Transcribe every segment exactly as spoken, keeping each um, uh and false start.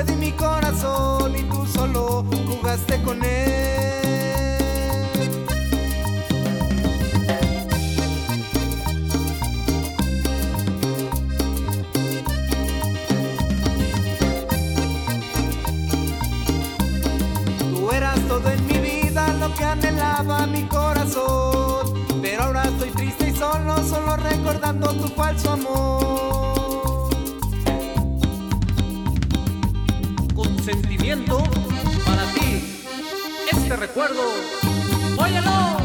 di mi corazón y tú solo jugaste con él. Tú eras todo en mi vida, lo que anhelaba mi corazón, pero ahora estoy triste y solo, solo recordando tu falso amor. Con sentimiento para ti, este recuerdo, óyelo.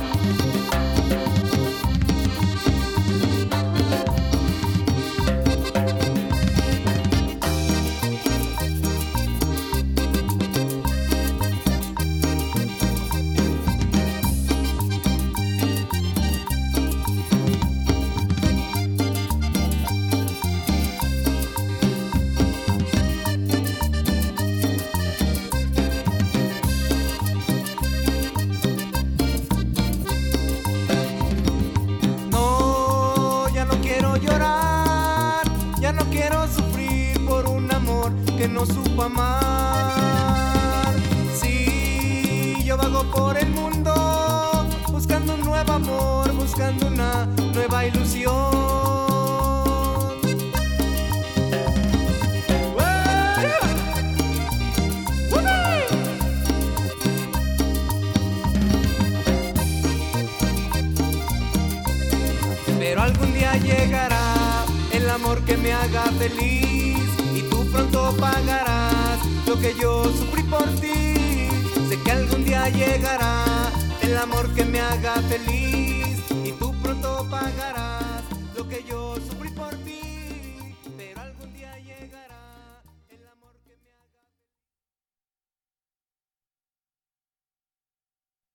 Ya no quiero sufrir por un amor que no supo amar. Sí, yo vago por el mundo buscando un nuevo amor, buscando una nueva ilusión. Pero algún día llegará el amor que me haga feliz y tú pronto pagarás lo que yo sufrí por ti. Sé que algún día llegará el amor que me haga feliz y tú pronto pagarás lo que yo sufrí por ti.